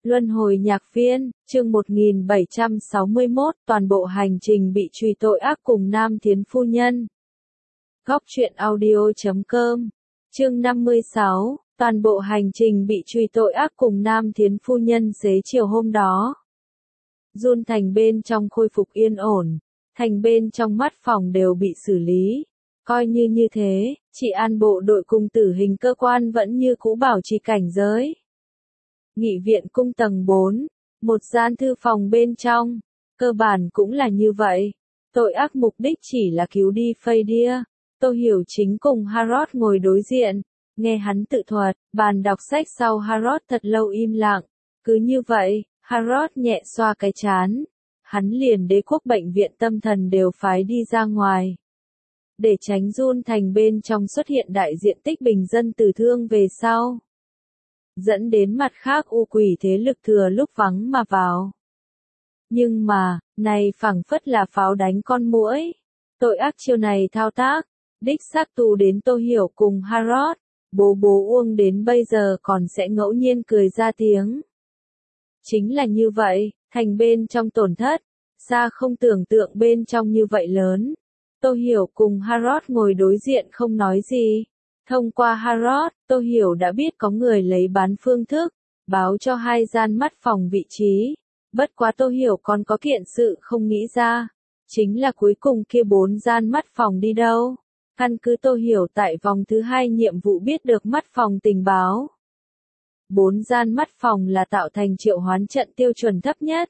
Luân hồi nhạc viên, chương 1761, toàn bộ hành trình bị truy tội ác cùng Nam Thiến Phu Nhân. Góc truyện audio.com, chương 56, toàn bộ hành trình bị truy tội ác cùng Nam Thiến Phu Nhân xế chiều hôm đó. Giun thành bên trong khôi phục yên ổn, thành bên trong mắt phòng đều bị xử lý. Coi như thế, chị an bộ đội cùng tử hình cơ quan vẫn như cũ bảo trì cảnh giới. Nghị viện cung tầng 4, một gian thư phòng bên trong, cơ bản cũng là như vậy. Tội ác mục đích chỉ là cứu đi Fadia. Tô Hiểu Chính cùng Harrod ngồi đối diện, nghe hắn tự thuật, bàn đọc sách sau Harrod thật lâu im lặng. Cứ như vậy, Harrod nhẹ xoa cái trán. Hắn liền đế quốc bệnh viện tâm thần đều phái đi ra ngoài. Để tránh Giun thành bên trong xuất hiện đại diện tích bình dân tử thương về sau. Dẫn đến mặt khác u quỷ thế lực thừa lúc vắng mà vào. Nhưng mà, này phảng phất là pháo đánh con muỗi. Tội ác chiêu này thao tác, đích xác tù đến Tô Hiểu cùng Harrod, bố Uông đến bây giờ còn sẽ ngẫu nhiên cười ra tiếng. Chính là như vậy, thành bên trong tổn thất, xa không tưởng tượng bên trong như vậy lớn. Tô Hiểu cùng Harrod ngồi đối diện không nói gì. Thông qua Harrod, Tô Hiểu đã biết có người lấy bán phương thức, báo cho hai gian mắt phòng vị trí. Bất quá Tô Hiểu còn có kiện sự không nghĩ ra. Chính là cuối cùng kia 4 gian mắt phòng đi đâu. Căn cứ Tô Hiểu tại vòng thứ 2 nhiệm vụ biết được mắt phòng tình báo. 4 gian mắt phòng là tạo thành triệu hoán trận tiêu chuẩn thấp nhất.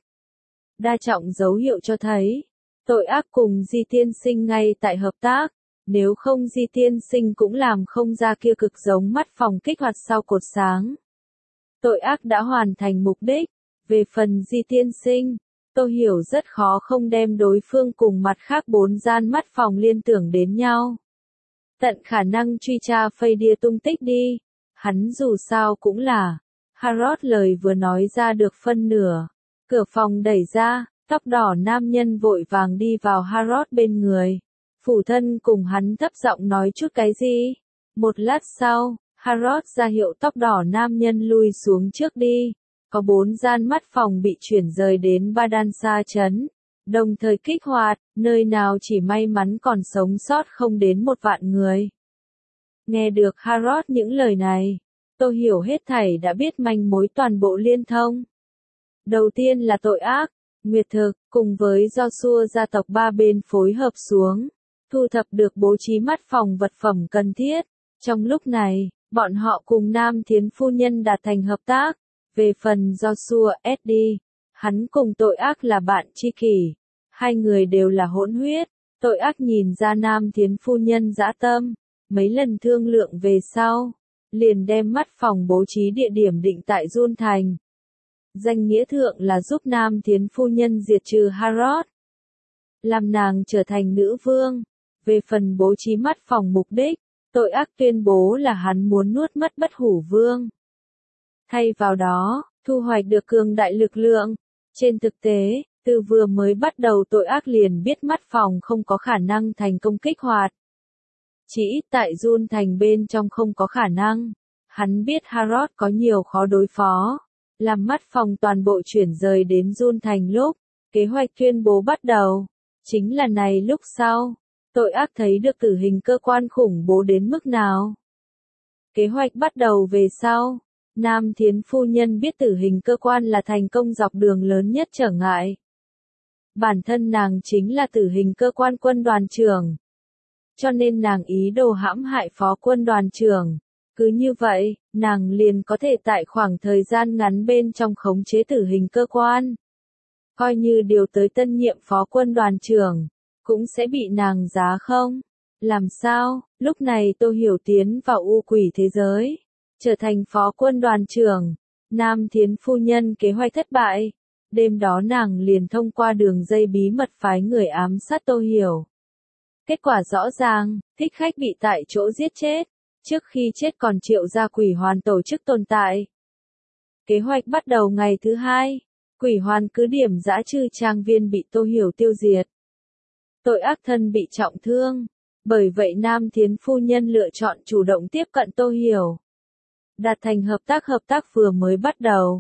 Đa trọng dấu hiệu cho thấy, tội ác cùng Di Tiên Sinh ngay tại hợp tác. Nếu không Di Tiên Sinh cũng làm không ra kia cực giống mắt phòng kích hoạt sau cột sáng. Tội ác đã hoàn thành mục đích. Về phần Di Tiên Sinh, Tô Hiểu rất khó không đem đối phương cùng mặt khác 4 gian mắt phòng liên tưởng đến nhau. Tận khả năng truy tra Fadia tung tích đi. Hắn dù sao cũng là. Harrod lời vừa nói ra được phân nửa. Cửa phòng đẩy ra, tóc đỏ nam nhân vội vàng đi vào Harrod bên người. Phủ thân cùng hắn thấp giọng nói chút cái gì. Một lát sau, Harrod ra hiệu tóc đỏ nam nhân lui xuống trước đi. Có 4 gian mắt phòng bị chuyển rời đến Badansa trấn. Đồng thời kích hoạt, nơi nào chỉ may mắn còn sống sót không đến 1 vạn người. Nghe được Harrod những lời này, Tô Hiểu hết thảy đã biết manh mối toàn bộ liên thông. Đầu tiên là tội ác, Nguyệt Thực, cùng với Joshua gia tộc 3 bên phối hợp xuống. Thu thập được bố trí mắt phòng vật phẩm cần thiết. Trong lúc này, bọn họ cùng Nam Thiến Phu Nhân đạt thành hợp tác. Về phần Joshua S.D., hắn cùng tội ác là bạn tri kỷ. Hai người đều là hỗn huyết. Tội ác nhìn ra Nam Thiến Phu Nhân dã tâm. Mấy lần thương lượng về sau, liền đem mắt phòng bố trí địa điểm định tại Giun thành. Danh nghĩa thượng là giúp Nam Thiến Phu Nhân diệt trừ Harrod. Làm nàng trở thành nữ vương. Về phần bố trí mắt phòng mục đích, tội ác tuyên bố là hắn muốn nuốt mất bất hủ vương. Thay vào đó, thu hoạch được cường đại lực lượng. Trên thực tế, từ vừa mới bắt đầu tội ác liền biết mắt phòng không có khả năng thành công kích hoạt. Chỉ ít tại Giun thành bên trong không có khả năng. Hắn biết Harrod có nhiều khó đối phó. Làm mắt phòng toàn bộ chuyển rời đến Giun thành lúc, kế hoạch tuyên bố bắt đầu. Chính là này lúc sau. Tội ác thấy được tử hình cơ quan khủng bố đến mức nào. Kế hoạch bắt đầu về sau. Nam Thiến Phu Nhân biết tử hình cơ quan là thành công dọc đường lớn nhất trở ngại. Bản thân nàng chính là tử hình cơ quan quân đoàn trưởng. Cho nên nàng ý đồ hãm hại phó quân đoàn trưởng. Cứ như vậy, nàng liền có thể tại khoảng thời gian ngắn bên trong khống chế tử hình cơ quan. Coi như điều tới tân nhiệm phó quân đoàn trưởng. Cũng sẽ bị nàng giá không? Làm sao? Lúc này Tô Hiểu tiến vào u quỷ thế giới. Trở thành phó quân đoàn trưởng. Nam Thiến Phu Nhân kế hoạch thất bại. Đêm đó nàng liền thông qua đường dây bí mật phái người ám sát Tô Hiểu. Kết quả rõ ràng, thích khách bị tại chỗ giết chết. Trước khi chết còn triệu ra quỷ hoàn tổ chức tồn tại. Kế hoạch bắt đầu ngày thứ 2. Quỷ hoàn cứ điểm dã trừ trang viên bị Tô Hiểu tiêu diệt. Tội ác thân bị trọng thương. Bởi vậy Nam Thiến Phu Nhân lựa chọn chủ động tiếp cận Tô Hiểu. Đạt thành hợp tác vừa mới bắt đầu.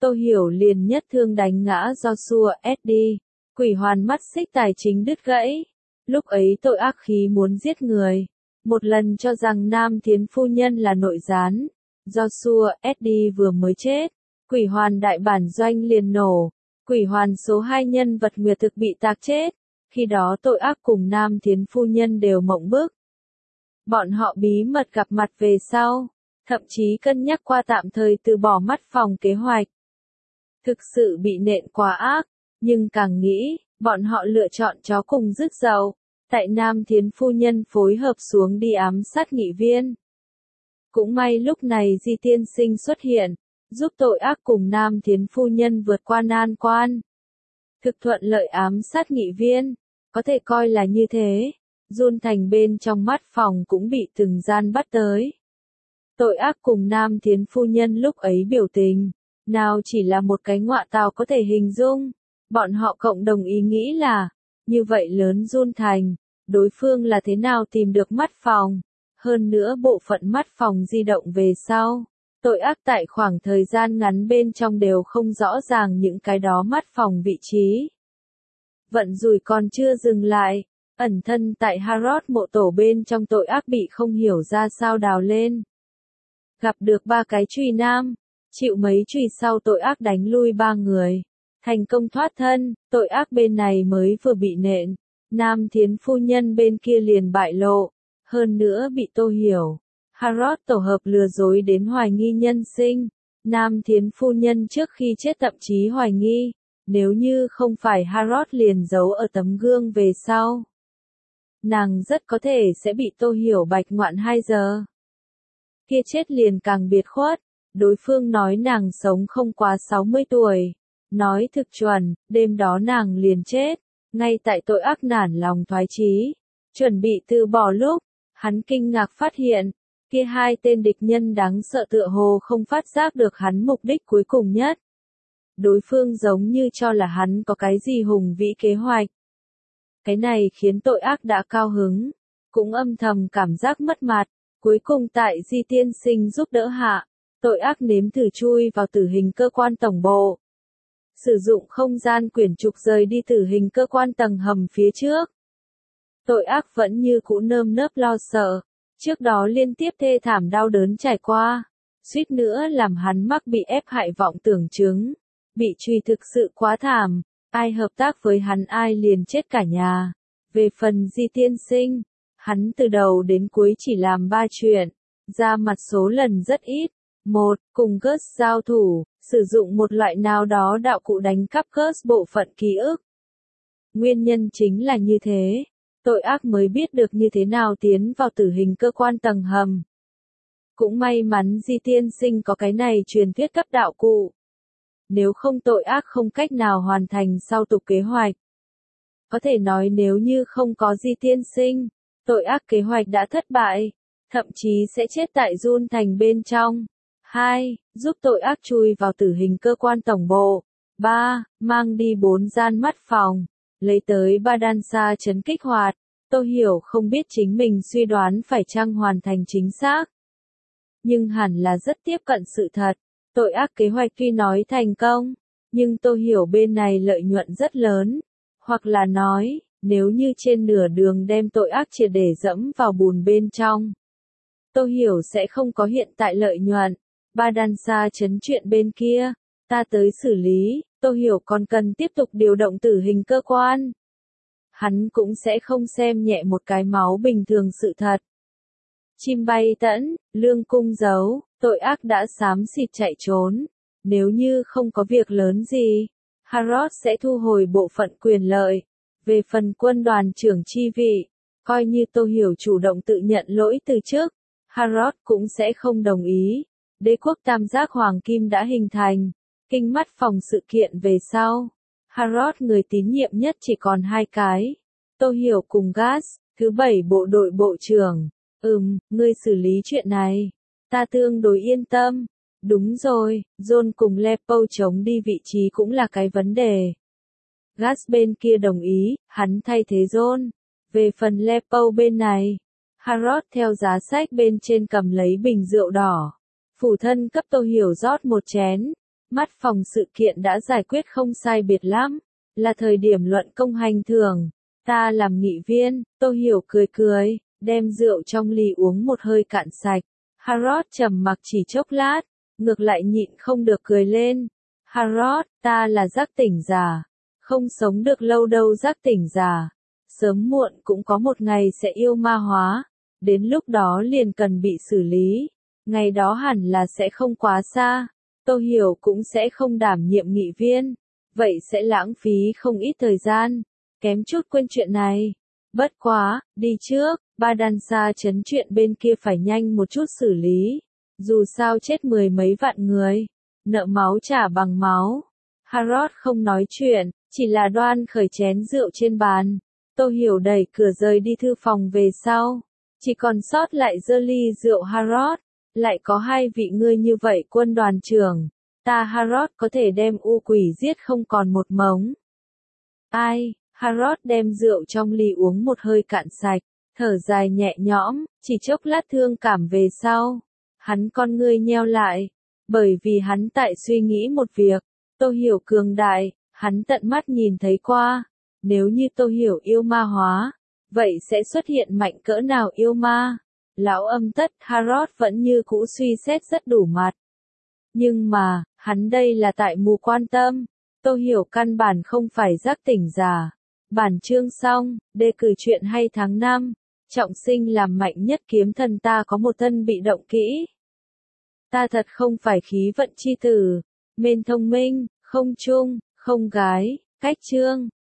Tô Hiểu liền nhất thương đánh ngã Joshua SD. Quỷ hoàn mắt xích tài chính đứt gãy. Lúc ấy tội ác khí muốn giết người. Một lần cho rằng Nam Thiến phu nhân là nội gián. Joshua SD vừa mới chết. Quỷ hoàn đại bản doanh liền nổ. Quỷ hoàn số 2 nhân vật nguyệt thực bị tạc chết. Khi đó tội ác cùng Nam Thiến phu nhân đều mộng bức. Bọn họ bí mật gặp mặt về sau. Thậm chí cân nhắc qua tạm thời từ bỏ mắt phòng kế hoạch. Thực sự bị nện quá ác. Nhưng càng nghĩ, bọn họ lựa chọn chó cùng rước dậu. Tại Nam Thiến phu nhân phối hợp xuống đi ám sát nghị viên. Cũng may lúc này Di tiên sinh xuất hiện, giúp tội ác cùng Nam Thiến phu nhân vượt qua nan quan. Thực thuận lợi ám sát nghị viên, có thể coi là như thế. Jun Thành bên trong mắt phòng cũng bị từng gian bắt tới. Tội ác cùng Nam Thiến phu nhân lúc ấy biểu tình, nào chỉ là một cái ngọa tào có thể hình dung. Bọn họ cộng đồng ý nghĩ là, như vậy lớn Jun Thành, đối phương là thế nào tìm được mắt phòng. Hơn nữa bộ phận mắt phòng di động về sau. Tội ác tại khoảng thời gian ngắn bên trong đều không rõ ràng những cái đó mắt phòng vị trí. Vận rủi còn chưa dừng lại, ẩn thân tại Harrod mộ tổ bên trong tội ác bị không hiểu ra sao đào lên. Gặp được 3 cái truy nam, chịu mấy truy sau tội ác đánh lui 3 người. Thành công thoát thân, tội ác bên này mới vừa bị nện. Nam Thiến phu nhân bên kia liền bại lộ, hơn nữa bị Tô Hiểu. Harrod tổ hợp lừa dối đến hoài nghi nhân sinh. Nam Thiến phu nhân trước khi chết thậm chí hoài nghi, nếu như không phải Harrod liền giấu ở tấm gương về sau. Nàng rất có thể sẽ bị Tô Hiểu bạch ngoạn 2 giờ. Kia chết liền càng biệt khuất, đối phương nói nàng sống không quá 60 tuổi. Nói thực chuẩn, đêm đó nàng liền chết, ngay tại tội ác nản lòng thoái chí, chuẩn bị từ bỏ lúc, hắn kinh ngạc phát hiện, kia 2 tên địch nhân đáng sợ tựa hồ không phát giác được hắn mục đích cuối cùng nhất. Đối phương giống như cho là hắn có cái gì hùng vĩ kế hoạch. Cái này khiến tội ác đã cao hứng, cũng âm thầm cảm giác mất mặt, cuối cùng tại Di tiên sinh giúp đỡ hạ, tội ác nếm thử chui vào tử hình cơ quan tổng bộ. Sử dụng không gian quyển trục rời đi tử hình cơ quan tầng hầm phía trước. Tội ác vẫn như cũ nơm nớp lo sợ, trước đó liên tiếp thê thảm đau đớn trải qua, suýt nữa làm hắn mắc bị ép hại vọng tưởng chứng, bị truy thực sự quá thảm, ai hợp tác với hắn ai liền chết cả nhà. Về phần Di tiên sinh, hắn từ đầu đến cuối chỉ làm 3 chuyện, ra mặt số lần rất ít. 1. Cùng Gus giao thủ, sử dụng một loại nào đó đạo cụ đánh cắp Gus bộ phận ký ức. Nguyên nhân chính là như thế, tội ác mới biết được như thế nào tiến vào tử hình cơ quan tầng hầm. Cũng may mắn Di tiên sinh có cái này truyền thuyết cấp đạo cụ. Nếu không tội ác không cách nào hoàn thành sau tục kế hoạch. Có thể nói nếu như không có Di tiên sinh, tội ác kế hoạch đã thất bại, thậm chí sẽ chết tại Jun Thành bên trong. 2. Giúp tội ác chui vào tử hình cơ quan tổng bộ. 3. Mang đi 4 gian mắt phòng. Lấy tới Badansa trấn kích hoạt. Tô Hiểu không biết chính mình suy đoán phải chăng hoàn thành chính xác. Nhưng hẳn là rất tiếp cận sự thật. Tội ác kế hoạch tuy nói thành công, nhưng Tô Hiểu bên này lợi nhuận rất lớn. Hoặc là nói, nếu như trên nửa đường đem tội ác triệt để dẫm vào bùn bên trong, Tô Hiểu sẽ không có hiện tại lợi nhuận. Badansa trấn chuyện bên kia, ta tới xử lý, Tô Hiểu còn cần tiếp tục điều động tử hình cơ quan. Hắn cũng sẽ không xem nhẹ một cái máu bình thường sự thật. Chim bay tẫn, lương cung giấu, tội ác đã xám xịt chạy trốn. Nếu như không có việc lớn gì, Harrod sẽ thu hồi bộ phận quyền lợi. Về phần quân đoàn trưởng chi vị, coi như Tô Hiểu chủ động tự nhận lỗi từ trước, Harrod cũng sẽ không đồng ý. Đế quốc tam giác hoàng kim đã hình thành, kinh mắt phòng sự kiện về sau. Harrod người tín nhiệm nhất chỉ còn 2 cái. Tô Hiểu cùng Gas, thứ 7 bộ đội bộ trưởng. Ngươi xử lý chuyện này. Ta tương đối yên tâm. Đúng rồi, John cùng Lepo chống đi vị trí cũng là cái vấn đề. Gas bên kia đồng ý, hắn thay thế John. Về phần Lepo bên này, Harrod theo giá sách bên trên cầm lấy bình rượu đỏ. Phủ thân cấp Tô Hiểu rót một chén, Mắt phòng sự kiện đã giải quyết không sai biệt lắm, là thời điểm luận công hành thưởng. Ta làm nghị viên, Tô Hiểu cười cười, đem rượu trong ly uống một hơi cạn sạch. Harold trầm mặc chỉ chốc lát, ngược lại nhịn không được cười lên. Harold, ta là giác tỉnh giả, không sống được lâu đâu giác tỉnh giả. Sớm muộn cũng có một ngày sẽ yêu ma hóa, đến lúc đó liền cần bị xử lý. Ngày đó hẳn là sẽ không quá xa, Tô Hiểu cũng sẽ không đảm nhiệm nghị viên, vậy sẽ lãng phí không ít thời gian, kém chút quên chuyện này. Bất quá, đi trước, Ba Đan Sa trấn chuyện bên kia phải nhanh một chút xử lý, dù sao chết mười mấy vạn người, nợ máu trả bằng máu. Harold không nói chuyện, chỉ là đoan khởi chén rượu trên bàn. Tô Hiểu đẩy cửa rời đi thư phòng về sau, chỉ còn sót lại giơ ly rượu. Harold, lại có hai vị ngươi như vậy quân đoàn trưởng, ta Harold có thể đem u quỷ giết không còn một mống. Ai? Harold đem rượu trong ly uống một hơi cạn sạch, thở dài nhẹ nhõm, chỉ chốc lát thương cảm về sau. Hắn con ngươi nheo lại, bởi vì hắn tại suy nghĩ một việc. Tô Hiểu cường đại, hắn tận mắt nhìn thấy qua. Nếu như Tô Hiểu yêu ma hóa, vậy sẽ xuất hiện mạnh cỡ nào yêu ma? Lão âm tất Harold vẫn như cũ suy xét rất đủ mặt. Nhưng mà, hắn đây là tại mù quan tâm. Tô Hiểu căn bản không phải giác tỉnh giả. Bản chương xong, đề cử chuyện hay tháng 5. Trọng sinh làm mạnh nhất kiếm thần, ta có một thân bị động kỹ. Ta thật không phải khí vận chi tử. Mên thông minh, không trung, không gái. Cách chương.